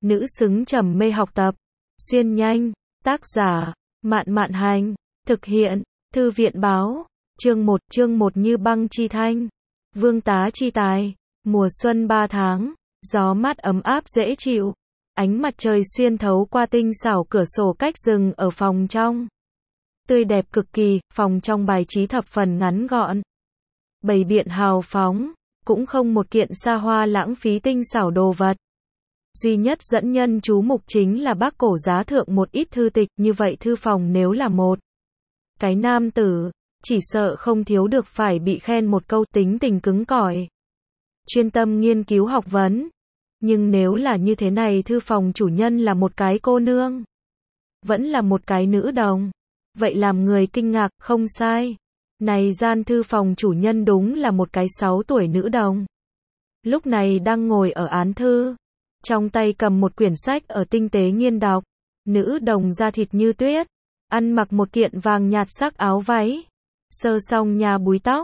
nữ xứng trầm mê học tập. Xuyên nhanh, tác giả, Mạn Mạn Hành, thực hiện, Thư viện báo, chương 1 Như băng chi thanh, vương tá chi tài, mùa xuân 3 tháng, gió mát ấm áp dễ chịu, ánh mặt trời xuyên thấu qua tinh xảo cửa sổ cách rừng ở phòng trong. Tươi đẹp cực kỳ, phòng trong bài trí thập phần ngắn gọn. Bày biện hào phóng, cũng không một kiện xa hoa lãng phí tinh xảo đồ vật. Duy nhất dẫn nhân chú mục chính là bác cổ giá thượng một ít thư tịch, như vậy thư phòng nếu là một cái nam tử, chỉ sợ không thiếu được phải bị khen một câu tính tình cứng cỏi, chuyên tâm nghiên cứu học vấn. Nhưng nếu là như thế này, thư phòng chủ nhân là một cái cô nương, vẫn là một cái nữ đồng, vậy làm người kinh ngạc, không sai. Này gian thư phòng chủ nhân đúng là một cái 6 tuổi nữ đồng. Lúc này đang ngồi ở án thư, trong tay cầm một quyển sách ở tinh tế nghiên đọc. Nữ đồng da thịt như tuyết, ăn mặc một kiện vàng nhạt sắc áo váy, sơ xong nhà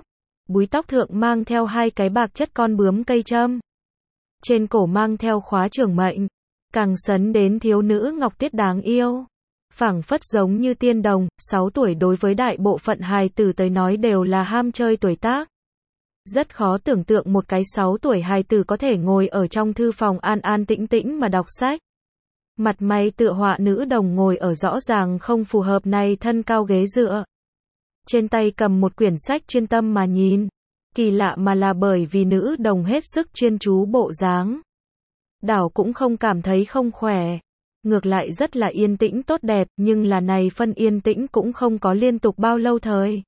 búi tóc thượng mang theo 2 cái bạc chất con bướm cây châm. Trên cổ mang theo khóa trưởng mệnh, càng sấn đến thiếu nữ ngọc tiết đáng yêu. Phảng phất giống như tiên đồng. 6 tuổi đối với đại bộ phận hài tử tới nói đều là ham chơi tuổi tác. Rất khó tưởng tượng một cái 6 tuổi hài tử có thể ngồi ở trong thư phòng an an tĩnh tĩnh mà đọc sách. Mặt mày tựa họa nữ đồng ngồi ở rõ ràng không phù hợp này thân cao ghế dựa. Trên tay cầm một quyển sách chuyên tâm mà nhìn. Kỳ lạ mà là bởi vì nữ đồng hết sức chuyên chú bộ dáng, đảo cũng không cảm thấy không khỏe. Ngược lại rất là yên tĩnh tốt đẹp, nhưng là này phân yên tĩnh cũng không có liên tục bao lâu thời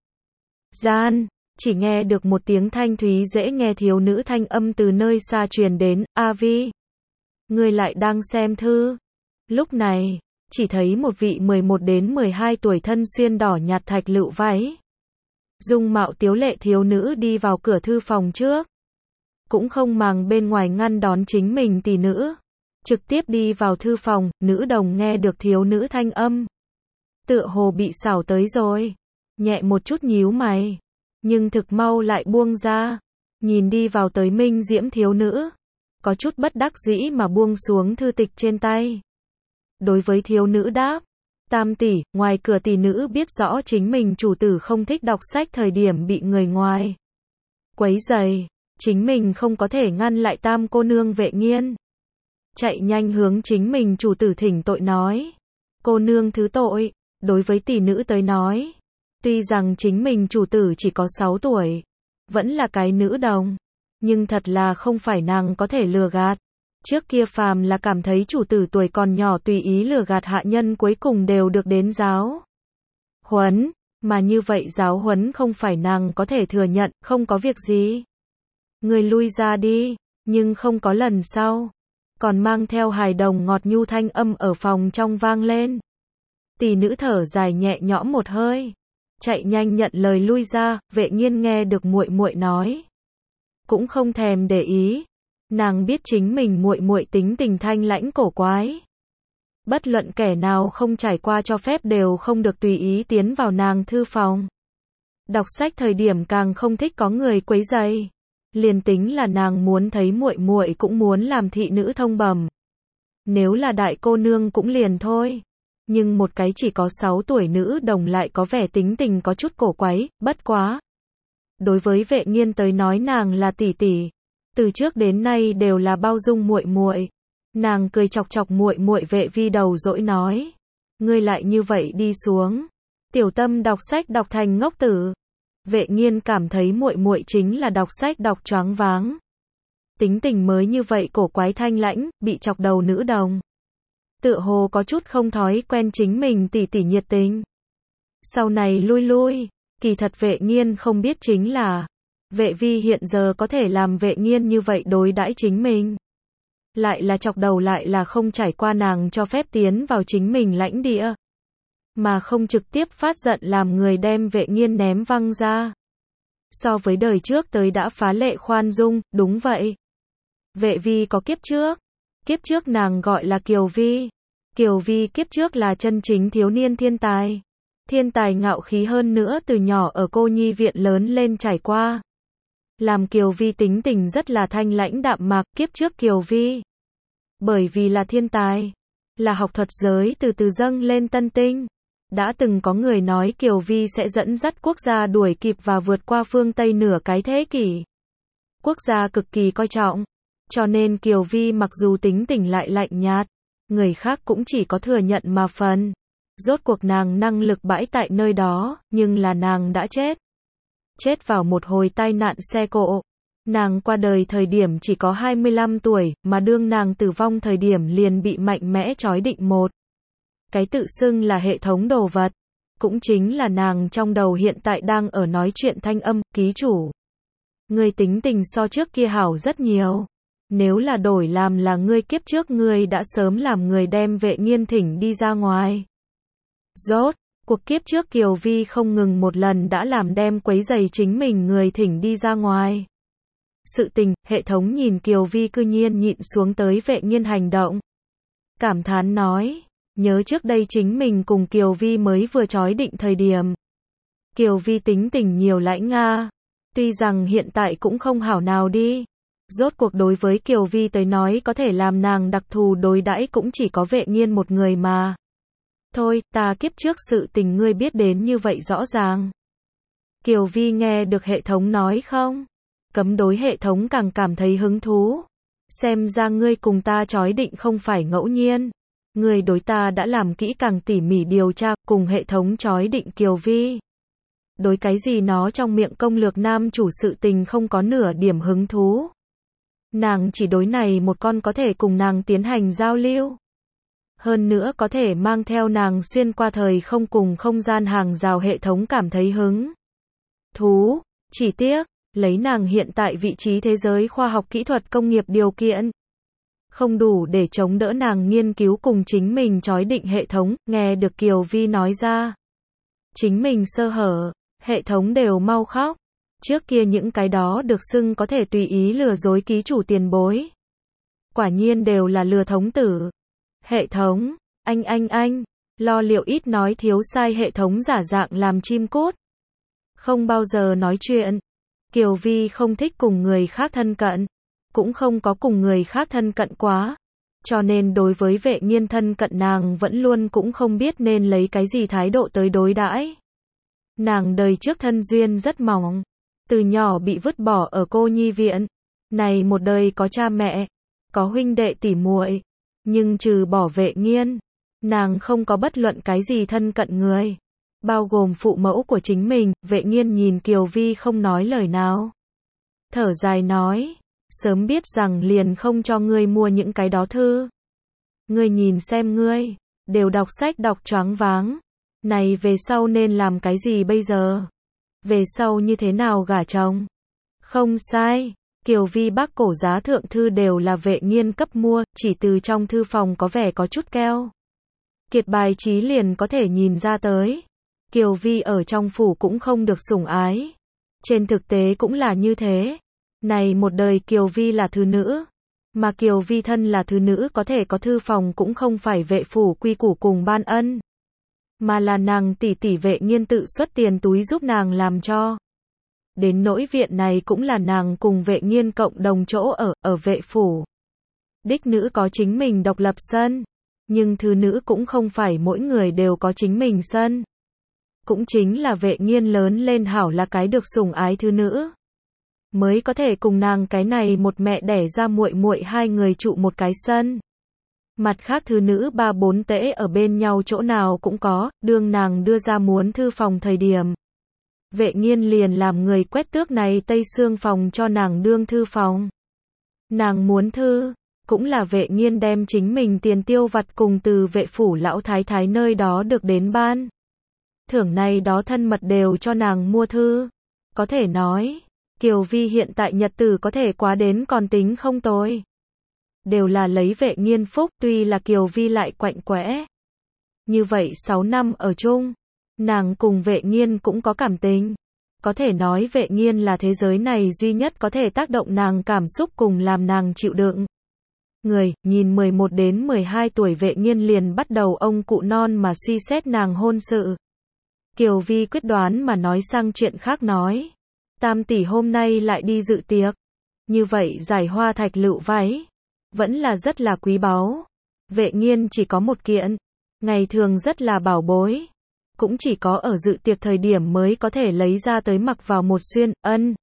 gian. Chỉ nghe được một tiếng thanh thúy dễ nghe thiếu nữ thanh âm từ nơi xa truyền đến, "A Vi, người lại đang xem thư?" Lúc này, chỉ thấy một vị 11 đến 12 tuổi thân xuyên đỏ nhạt thạch lựu váy, dung mạo tiếu lệ thiếu nữ đi vào cửa thư phòng trước. Cũng không màng bên ngoài ngăn đón chính mình tỷ nữ, trực tiếp đi vào thư phòng. Nữ đồng nghe được thiếu nữ thanh âm, tựa hồ bị xảo tới rồi, nhẹ một chút nhíu mày, nhưng thực mau lại buông ra, nhìn đi vào tới minh diễm thiếu nữ, có chút bất đắc dĩ mà buông xuống thư tịch trên tay. Đối với thiếu nữ đáp, "Tam tỷ, ngoài cửa tỷ nữ biết rõ chính mình chủ tử không thích đọc sách thời điểm bị người ngoài quấy rầy, chính mình không có thể ngăn lại tam cô nương Vệ Nghiên. Chạy nhanh hướng chính mình chủ tử thỉnh tội nói, cô nương thứ tội." Đối với tỷ nữ tới nói, tuy rằng chính mình chủ tử chỉ có 6 tuổi, vẫn là cái nữ đồng, nhưng thật là không phải nàng có thể lừa gạt. Trước kia phàm là cảm thấy chủ tử tuổi còn nhỏ tùy ý lừa gạt hạ nhân cuối cùng đều được đến giáo huấn, mà như vậy giáo huấn không phải nàng có thể thừa nhận. "Không có việc gì, người lui ra đi." Nhưng không có lần sau, còn mang theo hài đồng ngọt nhu thanh âm ở phòng trong vang lên. Tỷ nữ thở dài nhẹ nhõm một hơi, chạy nhanh nhận lời lui ra. Vệ Nghiên nghe được muội muội nói, cũng không thèm để ý. Nàng biết chính mình muội muội tính tình thanh lãnh cổ quái, bất luận kẻ nào không trải qua cho phép đều không được tùy ý tiến vào nàng thư phòng. Đọc sách thời điểm càng không thích có người quấy rầy. Liền tính là nàng muốn thấy muội muội cũng muốn làm thị nữ thông bẩm. Nếu là đại cô nương cũng liền thôi, nhưng một cái chỉ có 6 tuổi nữ đồng lại có vẻ tính tình có chút cổ quái. Bất quá, đối với Vệ Nghiên tới nói nàng là tỷ tỷ, từ trước đến nay đều là bao dung muội muội. Nàng cười chọc chọc muội muội Vệ Vi đầu dỗi nói, "Ngươi lại như vậy đi xuống, tiểu tâm đọc sách đọc thành ngốc tử." Vệ Nghiên cảm thấy muội muội chính là đọc sách đọc choáng váng. Tính tình mới như vậy cổ quái thanh lãnh, bị chọc đầu nữ đồng, tựa hồ có chút không thói quen chính mình tỷ tỷ nhiệt tình. Sau này lui, kỳ thật Vệ Nghiên không biết chính là, Vệ Vi hiện giờ có thể làm Vệ Nghiên như vậy đối đãi chính mình, lại là chọc đầu, lại là không trải qua nàng cho phép tiến vào chính mình lãnh địa, mà không trực tiếp phát giận làm người đem Vệ Nghiên ném văng ra. So với đời trước tới đã phá lệ khoan dung. Đúng vậy, Vệ Vi có kiếp trước nàng gọi là Kiều Vi. Kiều Vi kiếp trước là chân chính thiếu niên thiên tài ngạo khí, hơn nữa từ nhỏ ở cô nhi viện lớn lên trải qua, làm Kiều Vi tính tình rất là thanh lãnh đạm mạc. Kiếp trước Kiều Vi Bởi vì là thiên tài, là học thuật giới từ từ dâng lên tân tinh. Đã từng có người nói Kiều Vi sẽ dẫn dắt quốc gia đuổi kịp và vượt qua phương Tây nửa cái thế kỷ. Quốc gia cực kỳ coi trọng. Cho nên Kiều Vi mặc dù tính tình lại lạnh nhạt, người khác cũng chỉ có thừa nhận mà phần. Rốt cuộc nàng năng lực bãi tại nơi đó, nhưng là nàng đã chết. Chết vào một hồi tai nạn xe cộ. Nàng qua đời thời điểm chỉ có 25 tuổi, mà đương nàng tử vong thời điểm liền bị mạnh mẽ trói định một cái tự xưng là hệ thống đồ vật. Cũng chính là nàng trong đầu hiện tại đang ở nói chuyện thanh âm, ký chủ. Ngươi tính tình so trước kia hảo rất nhiều. Nếu là đổi làm là ngươi kiếp trước ngươi đã sớm làm người đem Vệ Nghiên thỉnh đi ra ngoài. Rốt, cuộc kiếp trước Kiều Vi không ngừng một lần đã làm đem quấy rầy chính mình người thỉnh đi ra ngoài. Sự tình, hệ thống nhìn Kiều Vi cư nhiên nhịn xuống tới Vệ Nghiên hành động. Cảm thán nói, nhớ trước đây chính mình cùng Kiều Vi mới vừa trói định thời điểm. Kiều Vi tính tình nhiều lãnh nga. Tuy rằng hiện tại cũng không hảo nào đi. Rốt cuộc đối với Kiều Vi tới nói có thể làm nàng đặc thù đối đãi cũng chỉ có Vệ Nghiên một người mà. Thôi, ta kiếp trước sự tình ngươi biết đến như vậy rõ ràng. Kiều Vi nghe được hệ thống nói không? Cấm đối hệ thống càng cảm thấy hứng thú. Xem ra ngươi cùng ta trói định không phải ngẫu nhiên. Ngươi đối ta đã làm kỹ càng tỉ mỉ điều tra, cùng hệ thống trói định Kiều Vi. Đối cái gì nó trong miệng công lược nam chủ sự tình không có nửa điểm hứng thú. Nàng chỉ đối này một con có thể cùng nàng tiến hành giao lưu. Hơn nữa có thể mang theo nàng xuyên qua thời không cùng không gian hàng rào hệ thống cảm thấy hứng thú. Chỉ tiếc, lấy nàng hiện tại vị trí thế giới khoa học kỹ thuật công nghiệp điều kiện. Không đủ để chống đỡ nàng nghiên cứu cùng chính mình trói định hệ thống, nghe được Kiều Vi nói ra. Chính mình sơ hở, hệ thống đều mau khóc. Trước kia những cái đó được xưng có thể tùy ý lừa dối ký chủ tiền bối. Quả nhiên đều là lừa thống tử. Hệ thống, anh, lo liệu ít nói thiếu sai hệ thống giả dạng làm chim cút. Không bao giờ nói chuyện. Kiều Vi không thích cùng người khác thân cận. Cũng không có cùng người khác thân cận quá. Cho nên đối với Vệ Nghiên thân cận nàng vẫn luôn cũng không biết nên lấy cái gì thái độ tới đối đãi. Nàng đời trước thân duyên rất mỏng. Từ nhỏ bị vứt bỏ ở cô nhi viện. Này một đời có cha mẹ, có huynh đệ tỉ muội, nhưng trừ bỏ Vệ Nghiên, nàng không có bất luận cái gì thân cận người. Bao gồm phụ mẫu của chính mình. Vệ Nghiên nhìn Kiều Vi không nói lời nào. Thở dài nói, sớm biết rằng liền không cho ngươi mua những cái đó thư. Ngươi nhìn xem ngươi, đều đọc sách đọc choáng váng. Này về sau nên làm cái gì bây giờ? Về sau như thế nào gả chồng? Không sai, Kiều Vi Bắc cổ giá thượng thư đều là Vệ Nghiên cấp mua, chỉ từ trong thư phòng có vẻ có chút keo kiệt bài trí liền có thể nhìn ra tới. Kiều Vi ở trong phủ cũng không được sủng ái. Trên thực tế cũng là như thế. Này một đời Kiều Vi là thứ nữ. Mà Kiều Vi thân là thứ nữ có thể có thư phòng cũng không phải vệ phủ quy củ cùng ban ân. Mà là nàng tỷ tỷ Vệ Nghiên tự xuất tiền túi giúp nàng làm cho. Đến nỗi viện này cũng là nàng cùng Vệ Nghiên cộng đồng chỗ ở vệ phủ. Đích nữ có chính mình độc lập sân. Nhưng thứ nữ cũng không phải mỗi người đều có chính mình sân. Cũng chính là Vệ Nghiên lớn lên hảo là cái được sủng ái thứ nữ. Mới có thể cùng nàng cái này một mẹ đẻ ra muội muội hai người trụ một cái sân. Mặt khác thứ nữ 3-4 tễ ở bên nhau chỗ nào cũng có, đương nàng đưa ra muốn thư phòng thời điểm. Vệ Nghiên liền làm người quét tước này tây xương phòng cho nàng đương thư phòng. Nàng muốn thư, cũng là Vệ Nghiên đem chính mình tiền tiêu vặt cùng từ vệ phủ lão thái thái nơi đó được đến ban. Thưởng này đó thân mật đều cho nàng mua thư. Có thể nói, Kiều Vi hiện tại nhật tử có thể quá đến còn tính không tồi. Đều là lấy Vệ Nghiên phúc, tuy là Kiều Vi lại quạnh quẽ. Như vậy 6 năm ở chung, nàng cùng Vệ Nghiên cũng có cảm tình. Có thể nói Vệ Nghiên là thế giới này duy nhất có thể tác động nàng cảm xúc cùng làm nàng chịu đựng. Người, nhìn 11 đến 12 tuổi Vệ Nghiên liền bắt đầu ông cụ non mà suy xét nàng hôn sự. Kiều Vi quyết đoán mà nói sang chuyện khác nói. Tam tỷ hôm nay lại đi dự tiệc. Như vậy giải hoa thạch lựu váy. vẫn là rất là quý báu. Vệ Nghiên chỉ có một kiện, ngày thường rất là bảo bối, cũng chỉ có ở dự tiệc thời điểm mới có thể lấy ra tới mặc vào một xuyên. Ân.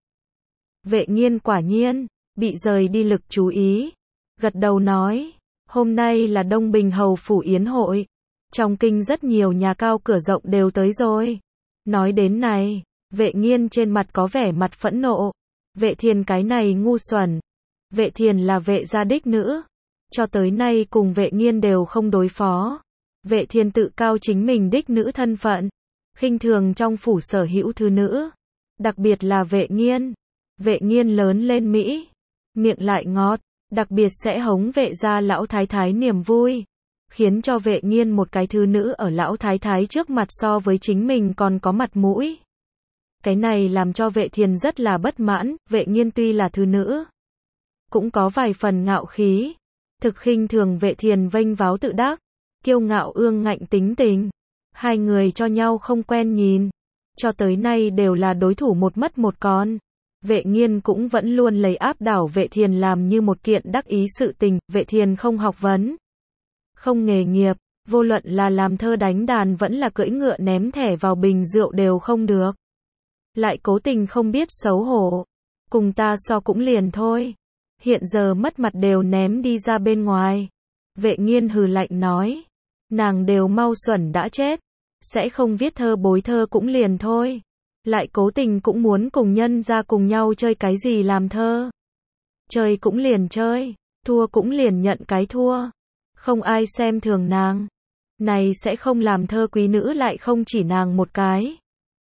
Vệ Nghiên quả nhiên bị rời đi lực chú ý, gật đầu nói, hôm nay là Đông Bình Hầu phủ yến hội, trong kinh rất nhiều nhà cao cửa rộng đều tới rồi. Nói đến này, Vệ Nghiên trên mặt có vẻ mặt phẫn nộ. Vệ Thiền cái này ngu xuẩn. Vệ Thiền là Vệ gia đích nữ, cho tới nay cùng Vệ Nghiên đều không đối phó. Vệ Thiền tự cao chính mình đích nữ thân phận, khinh thường trong phủ sở hữu thứ nữ, đặc biệt là Vệ Nghiên. Vệ Nghiên lớn lên Mỹ, miệng lại ngọt, đặc biệt sẽ hống Vệ gia lão thái thái niềm vui, khiến cho Vệ Nghiên một cái thứ nữ ở lão thái thái trước mặt so với chính mình còn có mặt mũi. Cái này làm cho Vệ Thiền rất là bất mãn. Vệ Nghiên tuy là thứ nữ, cũng có vài phần ngạo khí, thực khinh thường Vệ Thiền vênh váo tự đắc, kiêu ngạo ương ngạnh tính tình. Hai người cho nhau không quen nhìn, cho tới nay đều là đối thủ một mất một còn. Vệ Nghiên cũng vẫn luôn lấy áp đảo Vệ Thiền làm như một kiện đắc ý sự tình. Vệ Thiền không học vấn, không nghề nghiệp, vô luận là làm thơ đánh đàn vẫn là cưỡi ngựa ném thẻ vào bình rượu đều không được. Lại cố tình không biết xấu hổ, cùng ta so cũng liền thôi, hiện giờ mất mặt đều ném đi ra bên ngoài. Vệ Nghiên hừ lạnh nói, nàng đều mau xuẩn đã chết, sẽ không viết thơ bối thơ cũng liền thôi, lại cố tình cũng muốn cùng nhân ra cùng nhau chơi cái gì làm thơ. Chơi cũng liền chơi, thua cũng liền nhận cái thua, không ai xem thường nàng. Này sẽ không làm thơ quý nữ lại không chỉ nàng một cái.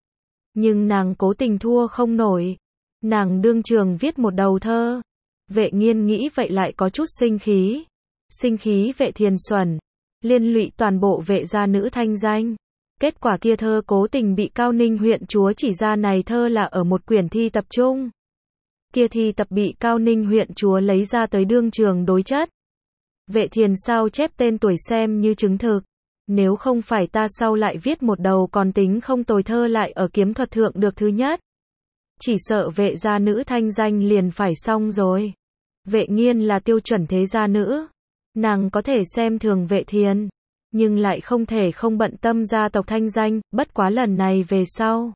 Nhưng nàng cố tình thua không nổi, nàng đương trường viết một đầu thơ. Vệ Nghiên nghĩ vậy lại có chút sinh khí. Sinh khí Vệ Thiền xuẩn, liên lụy toàn bộ Vệ gia nữ thanh danh. Kết quả kia thơ cố tình bị Cao Ninh huyện chúa chỉ ra này thơ là ở một quyển thi tập trung. Kia thi tập bị Cao Ninh huyện chúa lấy ra tới đương trường đối chất. Vệ Thiền sao chép tên tuổi xem như chứng thực. Nếu không phải ta sau lại viết một đầu còn tính không tồi thơ lại ở kiếm thuật thượng được thứ nhất, chỉ sợ Vệ gia nữ thanh danh liền phải xong rồi. Vệ Nghiên là tiêu chuẩn thế gia nữ, nàng có thể xem thường Vệ Thiền, nhưng lại không thể không bận tâm gia tộc thanh danh. Bất quá lần này về sau,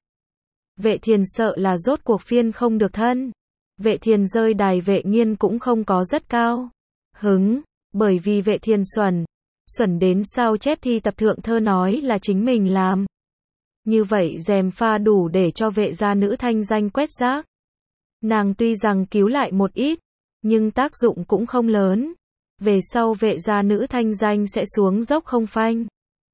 Vệ Thiền sợ là rốt cuộc phiên không được thân. Vệ Thiền rơi đài Vệ Nghiên cũng không có rất cao hứng, bởi vì Vệ Thiền xuẩn đến sao chép thi tập thượng thơ nói là chính mình làm. Như vậy gièm pha đủ để cho Vệ gia nữ thanh danh quét rác. Nàng tuy rằng cứu lại một ít, nhưng tác dụng cũng không lớn. Về sau Vệ gia nữ thanh danh sẽ xuống dốc không phanh.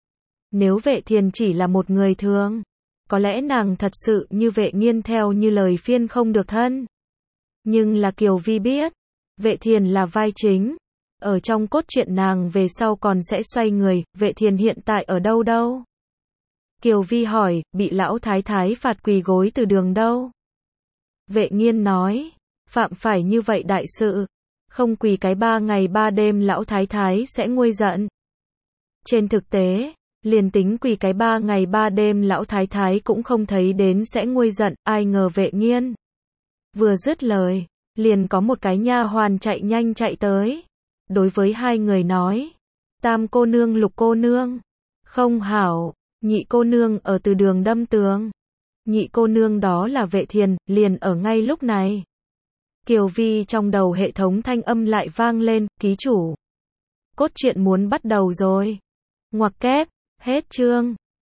Nếu Vệ Thiền chỉ là một người thường, có lẽ nàng thật sự như Vệ Nghiên theo như lời phiên không được thân. Nhưng là Kiều Vi biết, Vệ Thiền là vai chính. Ở trong cốt truyện nàng về sau còn sẽ xoay người. Vệ Thiền hiện tại ở đâu đâu? Kiều Vi hỏi, bị lão thái thái phạt quỳ gối từ đường đâu? Vệ Nghiên nói, phạm phải như vậy đại sự, không quỳ cái 3 ngày 3 đêm lão thái thái sẽ nguôi giận. Trên thực tế, liền tính quỳ cái 3 ngày 3 đêm lão thái thái cũng không thấy đến sẽ nguôi giận. Ai ngờ Vệ Nghiên vừa dứt lời, liền có một cái nha hoàn chạy nhanh chạy tới, đối với hai người nói, Tam cô nương Lục cô nương, không hảo, Nhị cô nương ở từ đường đâm tường. Nhị cô nương đó là Vệ Thiền, liền ở ngay lúc này. Kiều Vi trong đầu hệ thống thanh âm lại vang lên, ký chủ. Cốt truyện muốn bắt đầu rồi. Ngoặc kép, hết chương.